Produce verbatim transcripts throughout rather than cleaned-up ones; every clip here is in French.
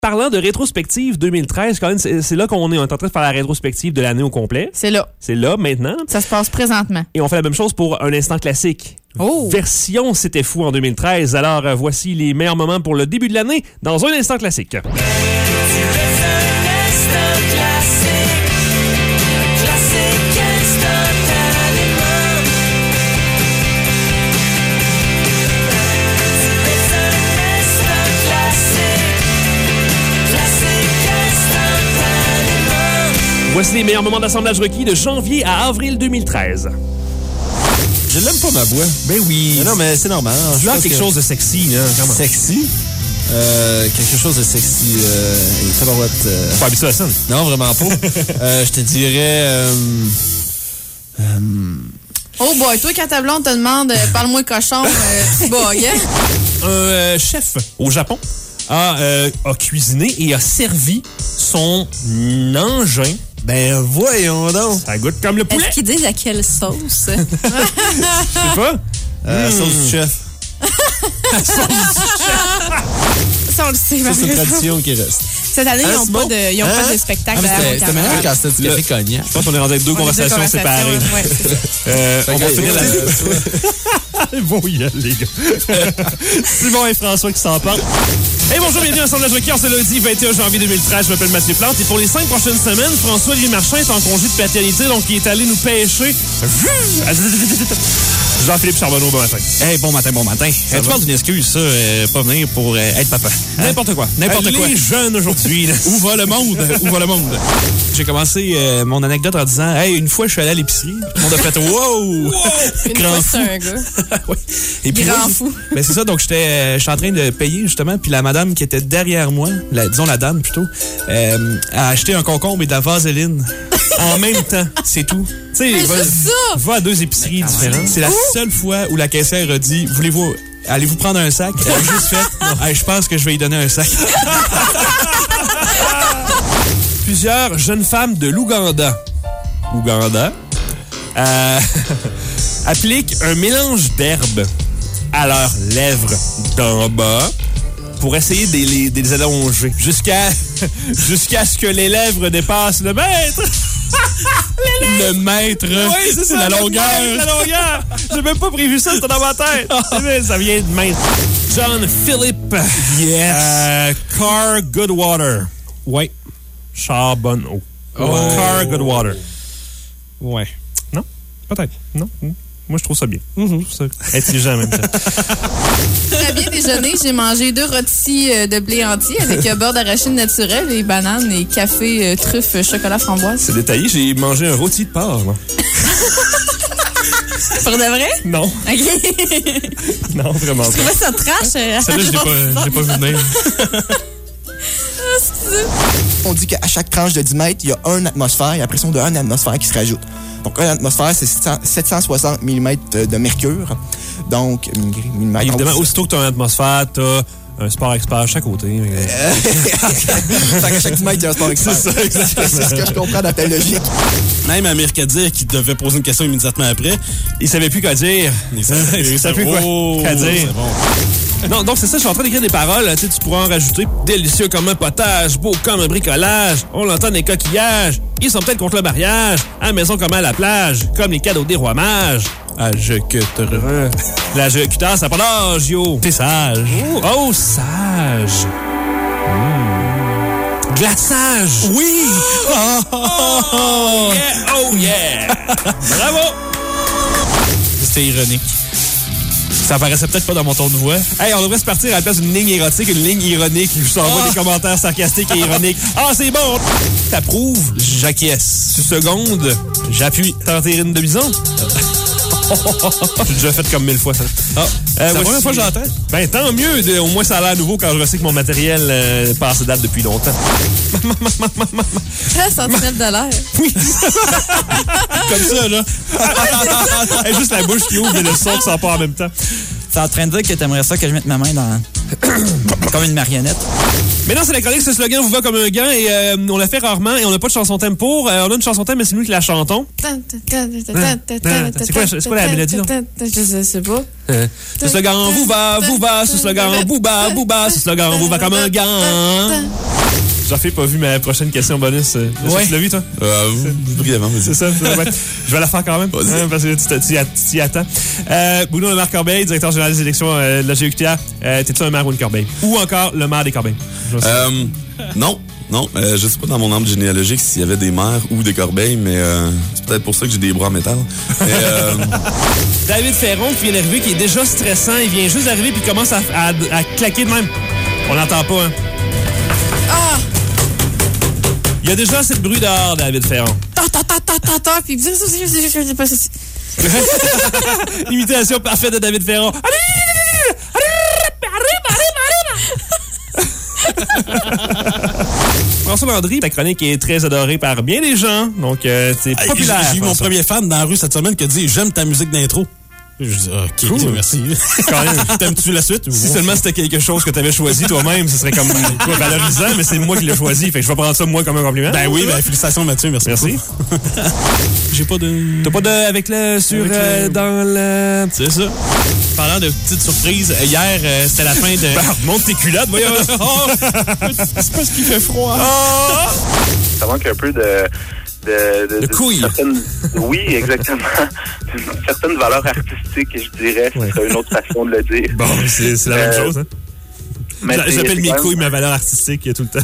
Parlant de rétrospective deux mille treize, quand même, c'est, c'est là qu'on est. On est en train de faire la rétrospective de l'année au complet. C'est là. C'est là, maintenant. Ça se passe présentement. Et on fait la même chose pour un instant classique. Oh! Version C'était fou en deux mille treize. Alors, euh, voici les meilleurs moments pour le début de l'année dans un instant classique. Voici les meilleurs moments d'assemblage requis de janvier à avril deux mille treize. Je l'aime pas, ma voix. Ben oui. Mais non, mais c'est normal. Je veux quelque que... chose de sexy, là. Comment? Sexy? Euh, quelque chose de sexy. Euh, ça va être... Euh... Pas habitué à ça. Non, vraiment pas. euh, je te dirais... Euh... Euh... Oh boy, toi, quand ta blonde te demande euh, « Parle-moi cochon, euh, petit boy, hein? » Un euh, chef au Japon a, euh, a cuisiné et a servi son engin. Ben voyons donc. Ça goûte comme le poulet. Est-ce qu'ils disent à quelle sauce? Je sais pas. Euh, mmh. Sauce du chef. Sauce du chef. Ça, on le sait. Ça, c'est une tradition qui reste. Cette année, ils n'ont bon? pas de, ils ont hein? pas de spectacle. Ah, c'était, c'était meilleur quand c'était du café cognac. Je pense qu'on est rendu avec deux on conversations deux séparées. Ouais, euh, on va finir la... Ils vont y aller, les gars. Simon et François qui s'en parlent. Hey, bonjour, bienvenue à Assemblage Requis. C'est lundi vingt et un janvier deux mille treize. Je m'appelle Mathieu Plante. Et pour les cinq prochaines semaines, François-Louis Marchand est en congé de paternité, donc il est allé nous pêcher. Jean-Philippe Charbonneau, bon matin. Hey, bon matin, bon matin. Ça tu parles d'une excuse, ça, euh, pas venir pour euh, être papa. Hein? N'importe quoi. N'importe euh, quoi. Les jeunes aujourd'hui. Où va le monde? Où va le monde? J'ai commencé euh, mon anecdote en disant, hey, une fois, je suis allé à l'épicerie. Tout le monde a fait, wow! Une Grand fois, fou. c'est un gars. Oui. Et puis, Grand moi, fou. Ben, c'est ça. Donc, j'étais, euh, j'étais en train de payer, justement. Puis la madame qui était derrière moi, la, disons la dame plutôt, euh, a acheté un concombre et de la vaseline. En même temps, c'est tout. Tu sais, Mais va, juste ça! Va à deux épiceries différentes. C'est la seule fois où la caissière a dit, voulez-vous, allez-vous prendre un sac? Elle a juste fait, hey, je pense que je vais y donner un sac. Plusieurs jeunes femmes de l'Ouganda, Ouganda, euh, appliquent un mélange d'herbes à leurs lèvres d'en bas pour essayer de les, de les allonger jusqu'à, jusqu'à ce que les lèvres dépassent le mètre. Le mètre. Oui, c'est ça. La longueur. Mètre, la longueur. J'ai même pas prévu ça, c'était dans ma tête. Ça vient de mètre. John Philip. Yes. Euh, Car Goodwater. Ouais. Charbonneau. Oh. Car Goodwater. Ouais. Non? Peut-être. Non? Moi, je trouve ça bien. Mm-hmm. Je trouve ça intelligent en même temps. Très bien déjeuné. J'ai mangé deux rôtis de blé entier avec beurre d'arachide naturel et bananes et café, truffe, chocolat framboise. C'est détaillé. J'ai mangé un rôti de porc. Moi. Pour de vrai? Non. OK. Non, vraiment Je pas. trouvais ça trash. Euh, Celle-là, je l'ai pas, je l'ai pas vu venir. On dit qu'à chaque tranche de dix mètres, il y a une atmosphère et après ça, on a une atmosphère qui se rajoute. Donc, une atmosphère, c'est sept cent soixante millimètres de mercure. Donc, millimètres. Évidemment, aussitôt que tu as une atmosphère, tu as un sport expert à chaque côté. Euh... fait qu'à chaque dix mètres, il y a un sport expert. C'est ça, exactement. C'est ce que je comprends dans ta logique. Même à Mercadier, qui devait poser une question immédiatement après, il savait plus quoi dire. Il savait, il savait plus quoi, oh, quoi dire. C'est bon. Non, donc c'est ça, je suis en train d'écrire des paroles. Tu sais, tu pourras en rajouter. Délicieux comme un potage, beau comme un bricolage. On l'entend des coquillages. Ils sont peut-être contre le mariage. À la maison comme à la plage. Comme les cadeaux des rois mages. Ah, je que te re... La cutar, ça n'a pas d'âge, yo. T'es sage. Oh, oh sage. Mmh. Glaçage. Oui! Oh, oh, oh, yeah, oh yeah. Bravo. C'était ironique. Ça apparaissait peut-être pas dans mon ton de voix. Hey, on devrait se partir à la place d'une ligne érotique, une ligne ironique. Je t'envoie oh. des commentaires sarcastiques et ironiques. Ah, c'est bon! T'approuves? J'acquiesce. Tu secondes? J'appuie. T'as enterré une de bison? J'ai déjà fait comme mille fois ça. Ah, euh, c'est la première fois que j'entends. Ben, tant mieux. De, au moins, ça a l'air nouveau quand je sais que mon matériel euh, passe date depuis longtemps. Très sentinelle de l'air. Oui. Comme ça, là. Hey, juste la bouche qui ouvre et le son qui sort pas en même temps. T'es en train de dire que t'aimerais ça que je mette ma main dans, Comme une marionnette. Mais non, c'est la chronique, ce slogan vous va comme un gant et euh, on la fait rarement et on n'a pas de chanson thème pour. Euh, on a une chanson thème, mais c'est nous qui la chantons. C'est quoi, c'est quoi la mélodie, là? Je sais pas. Euh, ce slogan vous va, vous va, ce slogan vous va, vous va, ce slogan vous va comme un gant. J'en pas vu ma prochaine question bonus. Ouais. Tu l'as vu, toi? Euh, brièvement, mais c'est ça. Ouais. Je vais la faire quand même, hein, parce que tu t'y attends. Euh, Bruno Le Maire Corbeil, directeur général des élections euh, de la G U Q T A. Euh, T'es-tu un maire ou une Corbeil? Ou encore le maire des Corbeilles? Euh, non. Non, euh, je sais pas dans mon arbre généalogique s'il y avait des mères ou des corbeilles, mais euh, c'est peut-être pour ça que j'ai des bras en métal. Mais, euh... David Ferron qui vient d'arriver, qui est déjà stressant. Il vient juste d'arriver puis il commence à, à, à claquer de même. On n'entend pas, hein? Ah! Il y a déjà assez de bruit dehors, David Ferron. Ta ta ta ta ta ta, puis Imitation parfaite de David Ferron. François Landry, ta chronique est très adorée par bien des gens, donc euh, c'est hey, populaire. J'ai eu mon premier fan dans la rue cette semaine qui a dit « J'aime ta musique d'intro ». Je dis « OK, cool. Merci. » T'aimes-tu la suite? Si seulement c'était quelque chose que t'avais choisi toi-même, ce serait comme quoi, valorisant, mais c'est moi qui l'ai choisi, fait que je vais prendre ça moi comme un compliment. Ben oui, ben félicitations Mathieu, merci. Merci. J'ai pas de... T'as pas de avec le sur avec euh, le... dans le... C'est ça. Parlant de petites surprises, hier, euh, c'était la fin de... Ben, remonte tes culottes, voyons. Oh, c'est parce qu'il fait froid. Oh! Ça manque un peu de... De, de, de couilles. Certaines... Oui, exactement. Une certaine valeur artistique, je dirais. Ouais. Ce serait une autre façon de le dire. Bon, c'est, c'est la même euh, chose, hein? Mais j'appelle mes même... couilles ma valeur artistique tout le temps.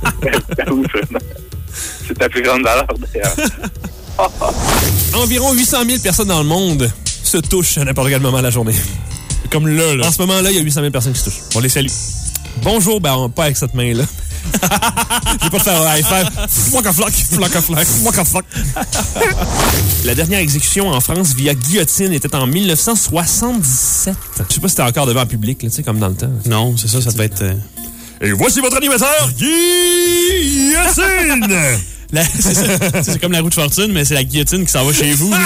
C'est ta plus grande valeur, d'ailleurs. Environ huit cent mille personnes dans le monde se touchent à n'importe quel moment de la journée. Comme là, là. En ce moment-là, il y a huit cent mille personnes qui se touchent. On les salue. Bonjour, ben pas avec cette main-là. Je vais pas te faire un high five. Flock a flock, flock a flock, flock a flock. La dernière exécution en France via guillotine était en dix-neuf cent soixante-dix-sept. Je sais pas si c'était encore devant le public, tu sais, comme dans le temps. Non, c'est ça, ça devait être... Euh... Et voici votre animateur, guillotine! La, c'est, ça, c'est comme la roue de fortune, mais c'est la guillotine qui s'en va chez vous.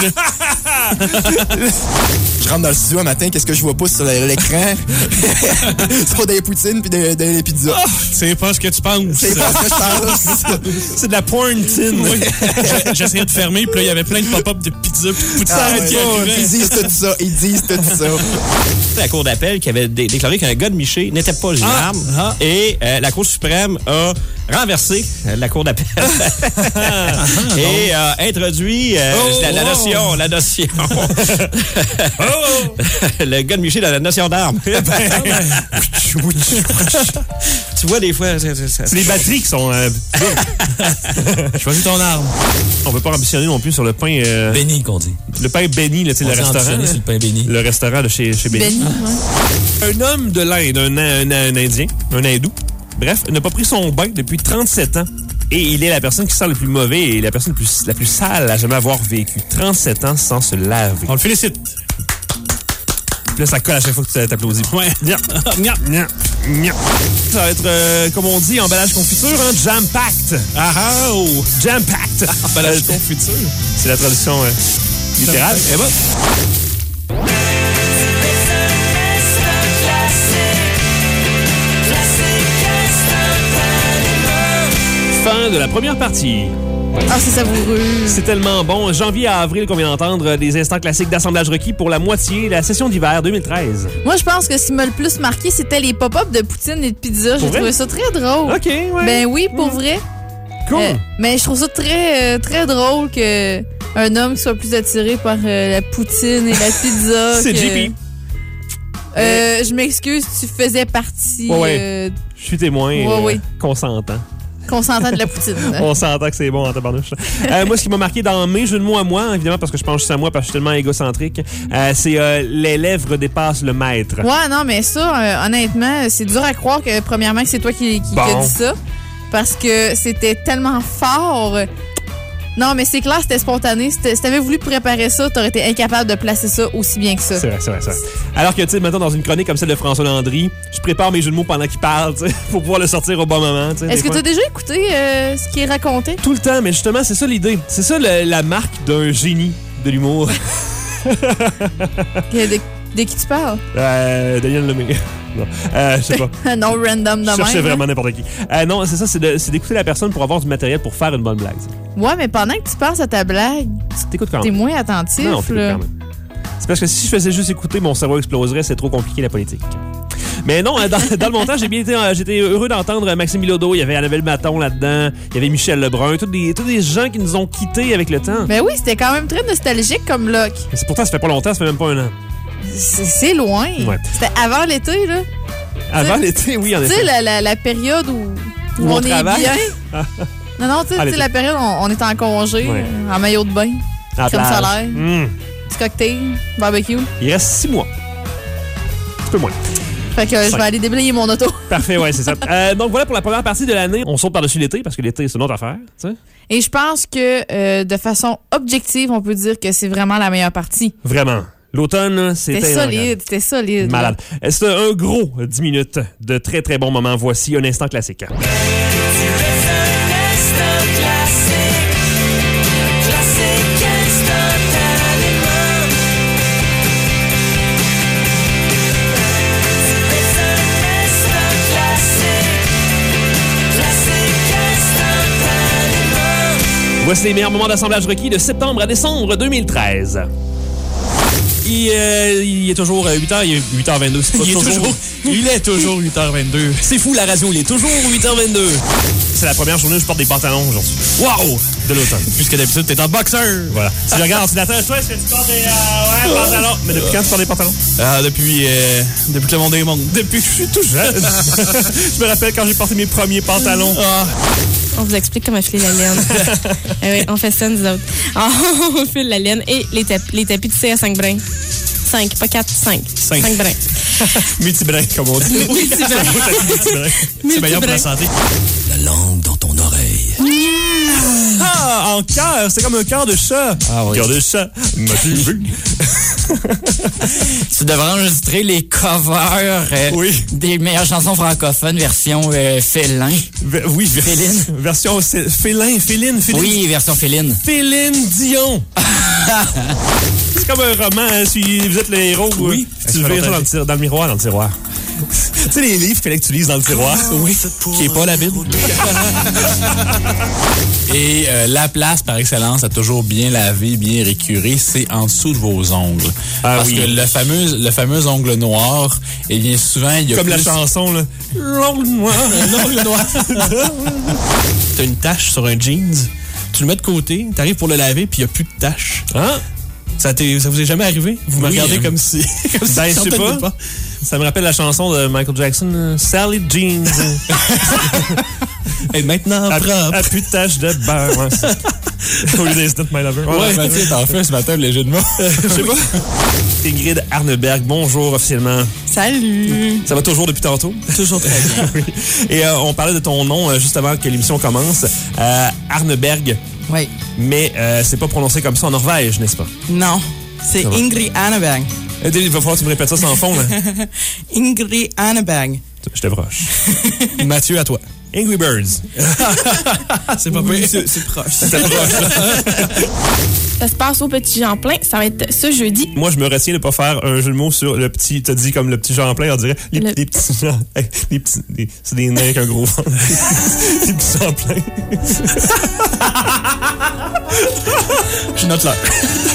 Je rentre dans le studio un matin, qu'est-ce que je vois pas sur l'écran? C'est des poutines puis des, des pizzas. Oh, c'est pas ce que tu penses. C'est pas ce que je pense. C'est de la porn-tine. Oui. J'essayais de fermer, puis là, il y avait plein de pop-up de pizzas puis de poutines. Ah, ouais, ils disent tout ça, ils disent tout ça. La Cour d'appel qui avait dé- déclaré qu'un gars de Miché n'était pas gendarme. Ah, ah. Et euh, la Cour suprême a renversé euh, la Cour d'appel. Et a euh, introduit euh, oh, la, la notion, oh. la notion. oh. Le gars de Miché dans la notion d'arme. Tu vois, des fois... C'est, c'est, c'est... c'est les batteries qui sont... Euh... Choisis ton arme. On veut pas ambitionner non plus sur le pain... Euh... Béni, qu'on dit. Le pain béni, là, tu sais, le restaurant. Là, sur le pain béni. Le restaurant de chez, chez Béni. Béni, ouais. Un homme de l'Inde, un, un, un Indien, un hindou, bref, n'a pas pris son bain depuis trente-sept ans. Et il est la personne qui sent le plus mauvais et la personne la plus, la plus sale à jamais avoir vécu. trente-sept ans sans se laver. On le félicite. Puis là, ça colle à chaque fois que tu t'applaudis. Ouais. Nya, nya, nya, nya. Ça va être, euh, comme on dit, emballage confiture, hein, jam-packed. Ah ah, oh. Jam-packed. Emballage confiture. C'est la traduction euh, littérale. Et bon. Fin de la première partie. Ah, c'est savoureux. C'est tellement bon. Janvier à avril qu'on vient d'entendre des instants classiques d'assemblage requis pour la moitié, la session d'hiver deux mille treize. Moi, je pense que ce qui m'a le plus marqué, c'était les pop-up de poutine et de pizza. J'ai vrai? trouvé ça très drôle. OK, ouais. Ben oui, pour mmh. vrai. Cool. Euh, mais je trouve ça très, euh, très drôle que un homme soit plus attiré par euh, la poutine et la pizza. C'est que... J P. Euh, je m'excuse, tu faisais partie... Ouais, ouais. Euh, je suis témoin ouais, euh, ouais. consentant. Consentant de la poutine. On s'entend que c'est bon en tabarnouche. euh, moi, ce qui m'a marqué dans mes jeux de mots à moi, évidemment, parce que je pense juste à moi, parce que je suis tellement égocentrique, euh, c'est euh, les lèvres dépassent le maître. Ouais, non, mais ça, euh, honnêtement, c'est dur à croire que, premièrement, que c'est toi qui, qui bon. as dit ça. Parce que c'était tellement fort. Non, mais c'est clair, c'était spontané. C'était, si t'avais voulu préparer ça, t'aurais été incapable de placer ça aussi bien que ça. C'est vrai, c'est vrai, c'est vrai. Alors que, tu sais, maintenant, dans une chronique comme celle de François Landry, je prépare mes jeux de mots pendant qu'il parle, tu sais, pour pouvoir le sortir au bon moment. Est-ce que tu as déjà écouté euh, ce qui est raconté? Tout le temps, mais justement, c'est ça l'idée. C'est ça le, la marque d'un génie de l'humour. de, de qui tu parles? Euh, Daniel Lemay. Non, euh, je sais pas. Non, random de Je cherchais même. vraiment n'importe qui. Euh, non, c'est ça, c'est, de, c'est d'écouter la personne pour avoir du matériel pour faire une bonne blague. ça. Ouais, mais pendant que tu penses à ta blague, T'écoutes quand t'es même. moins attentif. Non, non, t'écoutes là. quand même. C'est parce que si je faisais juste écouter, mon cerveau exploserait, c'est trop compliqué la politique. Mais non, dans, dans le montage, j'ai bien été, j'étais heureux d'entendre Maxime Bilodeau, il y avait Annabelle Maton là-dedans, il y avait Michel Lebrun, tous des, tous des gens qui nous ont quittés avec le temps. Ben oui, c'était quand même très nostalgique comme look. Mais c'est pourtant, ça fait pas longtemps, ça fait même pas un an. C'est, c'est loin. Ouais. C'était avant l'été, là. Avant T'sais- l'été, oui, en Tu effet. sais, la, la, la période où, où Où on on, est travaille. bien. Non, non, tu sais, Ah, tu sais, l'été. la période où on, on est en congé, Ouais. euh, en maillot de bain, À la crème plage. solaire, Mmh. petit cocktail, barbecue. Il reste six mois. Un petit peu moins. Fait que euh, je Cinq. vais aller déblayer mon auto. Parfait, ouais, c'est ça. Euh, donc voilà pour la première partie de l'année. On saute par-dessus l'été parce que l'été, c'est une autre affaire. Tu sais. Et je pense que euh, de façon objective, on peut dire que c'est vraiment la meilleure partie. Vraiment. L'automne, là, c'était C'était solide, c'était solide. là. malade. Euh, C'est un gros dix minutes de très très bons moments. Voici un instant classique. Voici les meilleurs moments d'assemblage requis de septembre à décembre deux mille treize. Il, euh, il est toujours huit heures, il est huit heures vingt-deux. C'est pas Il est toujours, il est toujours huit heures vingt-deux. C'est fou, la radio, il est toujours huit heures vingt-deux. C'est la première journée où je porte des pantalons aujourd'hui. Wow! De l'automne. Puisque d'habitude, t'es en boxeur. Voilà. Si je regarde l'ordinateur, toi, est-ce que tu portes des euh, ouais, pantalons? Mais depuis quand tu portes des pantalons? Ah, depuis, euh, depuis que le monde est monde. Depuis que je suis tout jeune. Je me rappelle quand j'ai porté mes premiers pantalons. Ah, On vous explique comment filer la laine. Ah oui, on fait ça, nous autres. Ah, on file la laine et les, tap- les tapis de C à cinq brins. cinq, pas quatre, cinq. Cinq. cinq brins. Multibrin, comme on dit. Multibrin. Multibrin. c'est meilleur pour la santé. La langue dans ton oreille. Ah, en cœur, c'est comme un cœur de chat. Ah oui. Cœur de chat. M'as-tu vu? Tu devrais enregistrer les covers euh, Oui. des meilleures chansons francophones version euh, félin. Ve- oui, ver- Féline. Version c- félin, féline, féline. Oui, version féline. Féline Dion. C'est comme un roman, hein, si vous êtes les héros. Oui. euh, Tu vires ça dans le, tir- dans le miroir, dans le tiroir. Tu sais, les livres qu'il fallait que tu lises dans le tiroir. Oui, qui est pas la Bible. Et euh, la place par excellence à toujours bien laver, bien récurer, c'est en dessous de vos ongles. Ah Parce oui. que le fameux, le fameux ongle noir, eh bien souvent, il y a Comme la plus- chanson, là. L'ongle noir. L'ongle noir. T'as une tache sur un jeans, tu le mets de côté, t'arrives pour le laver, puis il n'y a plus de tache. Hein? Ça, t'est, ça vous est jamais arrivé? Vous me Oui, regardez hein. comme si... Comme si Ben, je ça sais en tenait pas. Ça me rappelle la chanson de Michael Jackson, euh, Sally Jeans. Et maintenant, à, propre. à plus de taches de beurre. Ouais, c'est- Au lieu des Not My Lover. Ouais, Mathieu, t'en fais ce matin, le jeu de mots. Je sais pas. Ingrid Arneberg, bonjour officiellement. Salut! Ça va toujours depuis tantôt? Toujours très bien. Oui. Et euh, on parlait de ton nom euh, juste avant que l'émission commence. Euh, Arneberg, Oui. mais euh, c'est pas prononcé comme ça en Norvège, n'est-ce pas? Non. C'est Ça va. Ingrid Anneberg. Euh, Il va falloir que tu me répètes ça sans fond. Là. Ingrid Anneberg. Je te broche. Mathieu, à toi. Angry Birds. C'est pas Oui, pire. c'est c'est proche. Ça te broche. Ça se passe au Petit Jean-Plein. Ça va être ce jeudi. Moi, je me retiens de pas faire un jeu de mots sur le petit, t'as dit comme le petit Jean-Plein, on dirait. Les, Le- les petits gens. Hey, les petits, les- c'est des nains avec un gros ventre. Les petits Jean-Plein. Je note l'heure.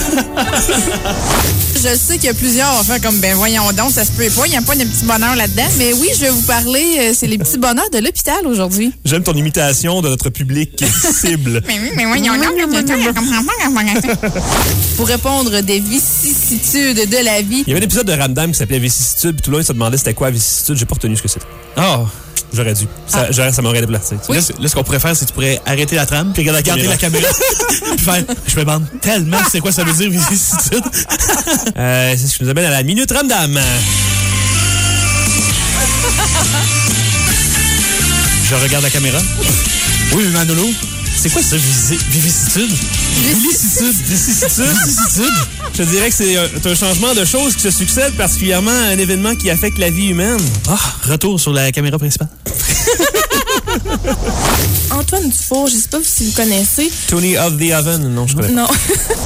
Je sais qu'il y a plusieurs vont faire comme, ben voyons donc, ça se peut pas, il n'y a pas de petits bonheurs là-dedans. Mais oui, je vais vous parler, euh, c'est les petits bonheurs de l'hôpital aujourd'hui. J'aime ton imitation de notre public cible. Mais oui, mais voyons donc, je comprends pas. Pour répondre des vicissitudes de la vie. Il y avait un épisode de Ramdam qui s'appelait Vicissitude, puis tout le monde se demandait c'était quoi Vicissitude. J'ai pas retenu ce que c'était. Ah. J'aurais dû. Ça, j'aurais- ça m'aurait déplacé. tu sais. Là, ce- là, ce qu'on pourrait faire, c'est que tu pourrais arrêter la trame, puis regarder caméra. la caméra, puis faire « Je me demande tellement c'est quoi ça veut dire, vicissitude. Euh, c'est ce qui nous amène à la Minute Ramdam. Je regarde la caméra. Oui, mais Manolo, c'est quoi ça, visi- vicissitude? Vicissitude. Vicissitude. Vicissitude. Je dirais que c'est un, c'est un changement de choses qui se succède, particulièrement à un événement qui affecte la vie humaine. Ah, retour sur la caméra principale. Antoine Dufour, je sais pas si vous connaissez. Tony of the Oven, non, je connais pas. Non.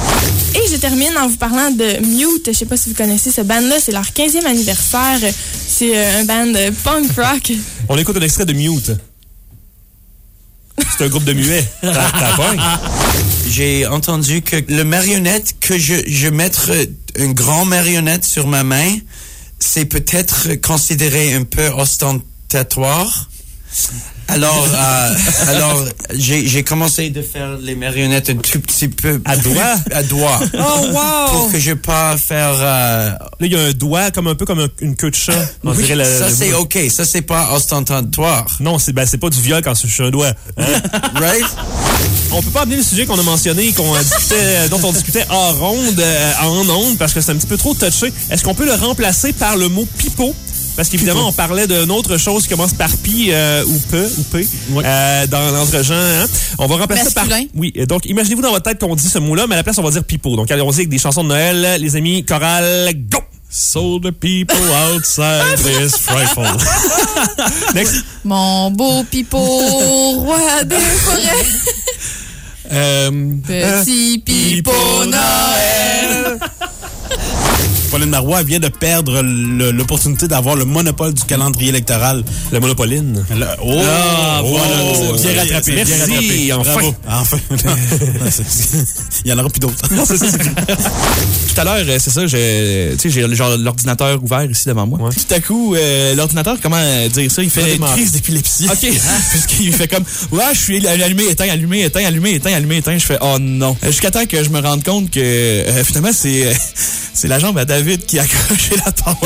Et je termine en vous parlant de Mute. Je sais pas si vous connaissez ce band-là. C'est leur quinzième anniversaire euh, C'est euh, un band de punk rock. On écoute un extrait de Mute. C'est un groupe de muets. T'as t'as peur? J'ai entendu que le marionnette, que je, je mettre une grande marionnette sur ma main, c'est peut-être considéré un peu ostentatoire. Alors, euh, alors j'ai, j'ai commencé de faire les marionnettes un tout petit peu à doigt, à doigt. Oh wow! Pour que je pas faire. Euh... Là, il y a un doigt comme un peu comme un, une queue de chat. On oui, dirait la, ça le c'est bout. ok, ça c'est pas ostentatoire. Non, c'est ben c'est pas du viol quand je suis un doigt. Hein? Right? On peut pas amener le sujet qu'on a mentionné, qu'on discutait, dont on discutait hors ronde, euh, en onde, parce que c'est un petit peu trop touché. Est-ce qu'on peut le remplacer par le mot pipeau? Parce qu'évidemment, on parlait d'une autre chose qui commence par pi euh, ou pe ou p ouais. euh, dans l'entre-gens. Hein? On va remplacer ça par... Oui, donc imaginez-vous dans votre tête qu'on dit ce mot-là, mais à la place, on va dire pipeau. Donc allons-y avec des chansons de Noël. Les amis, chorale, go! So the people outside is frightful. Next. Mon beau pipeau, roi des forêts. Euh, Petit pipeau Noël. Pauline Marois vient de perdre le, l'opportunité d'avoir le monopole du calendrier électoral. Le monopoline. Le, oh, ah, oh, voilà, oh, bien rattrapé. Merci, bien rattrapé. Enfin. Bravo. Enfin. Il y en aura plus d'autres. Non, c'est ça, c'est tout à l'heure, c'est ça, j'ai, tu sais, j'ai genre l'ordinateur ouvert ici devant moi. Ouais. Tout à coup, euh, l'ordinateur, comment dire ça, il fait une crise d'épilepsie. OK. Puisqu'il fait comme, ouais, je suis allumé, éteint, allumé, éteint, allumé, éteint, allumé, éteint. Je fais, oh non. Jusqu'à temps que je me rende compte que, euh, finalement, c'est, euh, c'est la jambe à David qui a accroché la porte.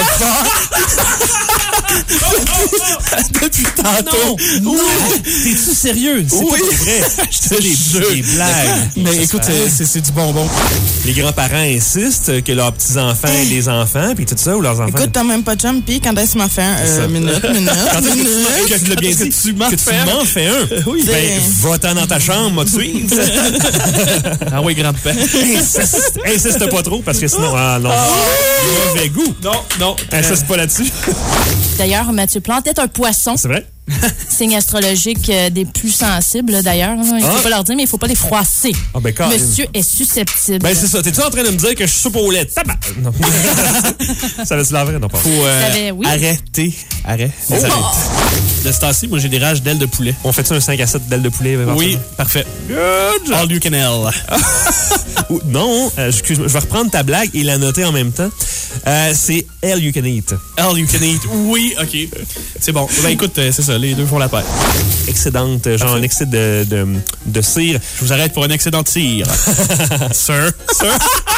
Depuis tantôt. Non, non. T'es-tu sérieux? C'est oui. Pas vrai. Je te jure. Des blagues. Mais écoute, c'est, c'est, c'est du bonbon. Les grands-parents insistent que leurs petits-enfants aient des enfants, puis tout ça, ou leurs enfants. Écoute, t'as même pas de chum, puis quand est-ce que tu m'en fais un? Euh, minute, minute, quand minute. Que tu l'as bien dit, que tu m'en fais un. Fais un. Oui. Ben, va-t'en dans ta chambre, moi, tu suivre. Ah oui, grand-père. Insiste, insiste pas trop, parce que sinon, ah non. Oh! Mauvais goût. Non, non. Insiste pas là-dessus. D'ailleurs, Mathieu Plante est un poisson. C'est vrai? Signe astrologique euh, des plus sensibles, là, d'ailleurs. Il ne faut ah. pas leur dire, mais il ne faut pas les froisser. Ah ben, quand Monsieur même. Est susceptible. Ben, c'est ça. T'es-tu en train de me dire que je suis soupe au lait? Tabac! Non. Ça va-tu la vraie? Non, pas. Faut euh, savais, oui. arrêter. Arrête. Oh. De ce temps-ci, moi, j'ai des rages d'ailes de poulet. On fait-tu un cinq à sept d'ailes de poulet? Oui, parfait. Good! All you can hell. Non, euh, excuse-moi, je vais reprendre ta blague et la noter en même temps. Euh, c'est All you can eat. All you can eat. Oui, OK. C'est bon. Ben, écoute, c'est ça. Les deux font la paire. Excédente, genre un excès de, de, de cire. Je vous arrête pour un excédent de cire. Sir. Sir.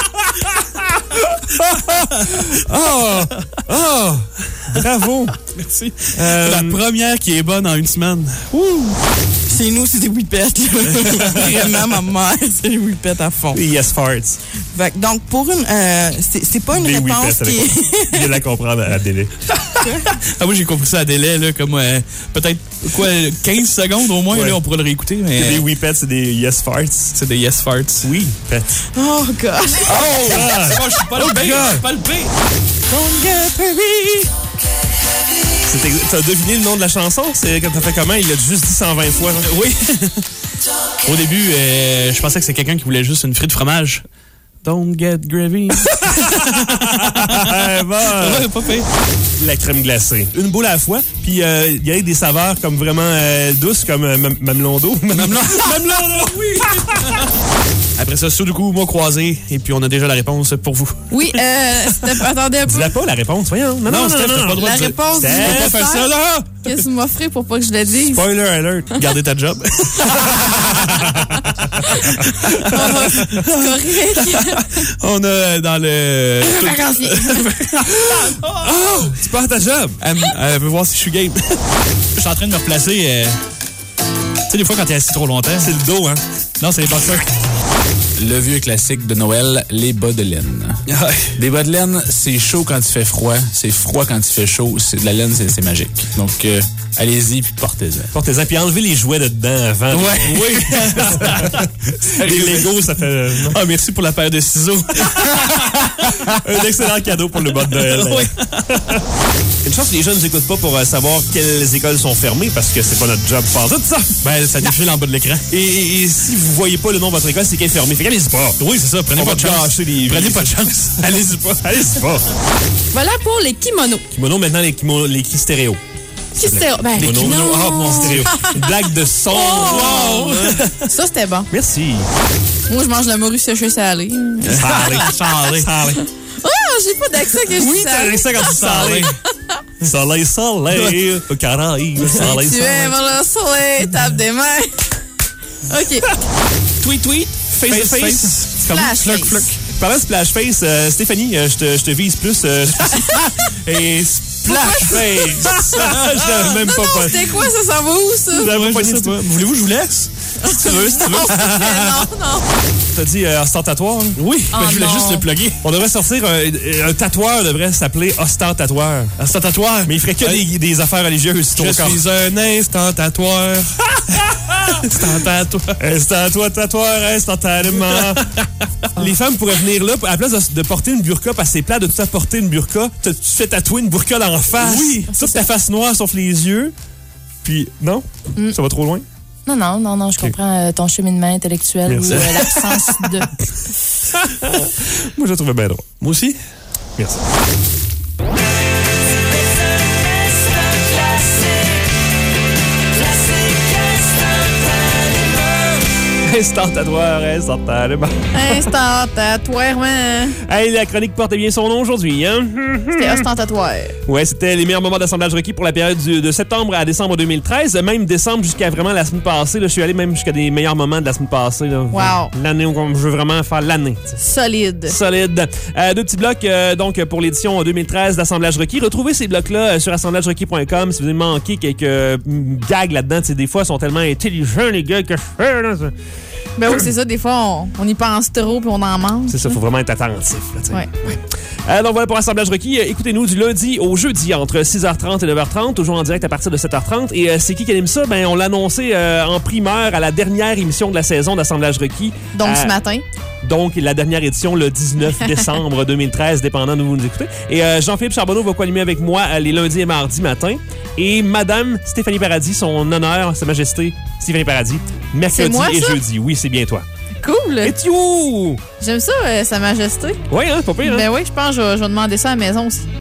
Oh! Oh! Bravo! Merci. Euh, la première qui est bonne en une semaine. Ouh! Chez nous, c'est des whippets. Vraiment, ma mère, c'est des whippets à fond. Yes, farts. Fait, donc, pour une... Euh, c'est, c'est pas une des réponse qui est... Je viens de la comprendre à délai. Ah, moi, j'ai compris ça à délai, là, comme euh, peut-être, quoi, quinze secondes au moins, ouais. Là, on pourrait le réécouter. Mais... C'est des whippets, c'est des yes farts. C'est des yes farts. Oui, pets. Oh, God. Oh! Ah, c'est bon, je suis pas le B. Je suis pas le B. Don't get heavy. C'était, t'as deviné le nom de la chanson? C'est quand t'as fait comment? Il l'a juste dit cent vingt fois. Hein? Oui. Au début, euh, je pensais que c'est quelqu'un qui voulait juste une frite de fromage. Don't get gravy. Ah, bon. Ouais, pas fait. La crème glacée. Une boule à la fois. Puis il euh, y a des saveurs comme vraiment euh, douces, comme euh, mamelon d'eau. Mamelon d'eau, oui. Après ça, Sudoku, mot croisé. Et puis on a déjà la réponse pour vous. Oui, euh, attendez un peu. Dis-la pas, la réponse, voyons. Non, non, non, Steph, non, non, pas le droit la de réponse dire. du Steph, pas faire ça, là. Qu'est-ce que tu m'offrais pour pas que je le dise? Spoiler alert. Gardez ta job. Correct. On a dans le... Oh, tu perds ta job. Elle, elle veut voir si je suis game. Je suis en train de me replacer... Euh... Tu sais, des fois, quand t'es assis trop longtemps... C'est le dos, hein? Non, c'est les boxeurs. Le vieux classique de Noël, les bas de laine. Des bas de laine, c'est chaud quand il fait froid, c'est froid quand il fait chaud. C'est, de la laine, c'est, c'est magique. Donc, euh, allez-y, puis portez-en. Portez-en, puis enlevez les jouets de dedans avant. Ouais. Oui. Les Legos, ça fait... Euh, ah, merci pour la paire de ciseaux. Un excellent cadeau pour le bas de Noël. Oui. Une chance que les jeunes ne nous écoutent pas pour euh, savoir quelles écoles sont fermées, parce que c'est pas notre job de faire tout ça. Ben, ça défile en bas de l'écran. Et, et, et si vous voyez pas le nom de votre école, c'est qu'elle est fermée. Fait allez-y pas. Oui, c'est ça. Prenez On pas va de chance. gâcher les Prenez vies. pas de chance. Allez-y pas. Allez-y pas. Voilà pour les kimonos. Kimono, maintenant, les, kimono, les qui stéréo. Qui stéréo? Ben, Les kimonos. non. Ah, mon stéréo. Une blague de son. Oh! Wow. Ça, c'était bon. Merci. Moi, je mange la morue séchée salée. Salé, salé, salé. Oh, j'ai pas d'accent que je Oui, dis t'as salé. l'accent quand tu salé. Soleil, soleil, au Caraïbe, soleil, Tu soleil. aimes le soleil, tape des mains. OK. Tweet, tweet, face, Face, face. face. Comme Splash fluck, face. fluck. Parlant de splash face, euh, Stéphanie, euh, je te, je te vise plus. Euh, Et splash face. Je l'avais même pas Non, pas. c'était quoi, ça s'en va où, ça? Je l'avais Ouais, pas je sais dit. pas. Voulez-vous que je vous laisse? Si tu veux, si tu veux. Non, non. T'as dit euh, ostentatoire? hein? Oui, Oh ben, je voulais non. juste le plugger. On devrait sortir un, un tatoueur devrait s'appeler ostentatoire. Ostentatoire. Mais il ferait que des, des affaires religieuses. Je suis un instantatoire. Instantatoire. Instantatoire, instantanément. Les femmes pourraient venir là, à la place de, de porter une burqa, parce que c'est plat de tout ça porter une burqa, tu te fais tatouer une burqa dans la face. Oui. Toute ta face noire sauf les yeux. Puis, non? Mm. Ça va trop loin? Non, non, non, non, je comprends euh, ton cheminement intellectuel Merci. ou euh, l'absence de. Moi, je la trouvais bien drôle. Moi aussi. Merci. Instantatoire, instantanément. Instantatoire. Hey, la chronique porte bien son nom aujourd'hui, hein? C'était ostentatoire. Ouais, c'était les meilleurs moments d'assemblage requis pour la période du- de septembre à décembre deux mille treize. Même décembre jusqu'à vraiment la semaine passée. Là, je suis allé même jusqu'à des meilleurs moments de la semaine passée. Là. Wow. L'année où je veux vraiment faire l'année. t'sais. Solide. Solide. Euh, deux petits blocs euh, donc pour l'édition deux mille treize d'assemblage requis. Retrouvez ces blocs-là euh, sur assemblage requis point com si vous avez manqué quelques euh, gags là-dedans. T'sais, des fois, ils sont tellement intelligents, les gags que je fais. Là, c'est- Ben oui, c'est ça. Des fois, on, on y pense trop puis on en mange. C'est ça, faut vraiment être attentif. Là, t'sais. Ouais. Euh, donc voilà pour Assemblage requis. Euh, Écoutez-nous du lundi au jeudi entre six heures trente et neuf heures trente, toujours en direct à partir de sept heures trente. Et euh, c'est qui qui anime ça? Ben, on l'a annoncé euh, en primeur à la dernière émission de la saison d'Assemblage requis. Donc, Euh, ce matin. Donc, la dernière édition, le dix-neuf décembre deux mille treize, dépendant de où vous nous écoutez. Et euh, Jean-Philippe Charbonneau va co-animer avec moi euh, les lundis et mardis matin. Et Madame Stéphanie Paradis, son honneur, Sa Majesté Stéphanie Paradis, mercredi C'est moi, et ça? jeudi. Oui, c'est bien toi. Cool. Et you! J'aime ça, euh, Sa Majesté. Oui, hein, c'est pas pire. Hein? Ben oui, je pense que je vais- je vais demander ça à la maison aussi.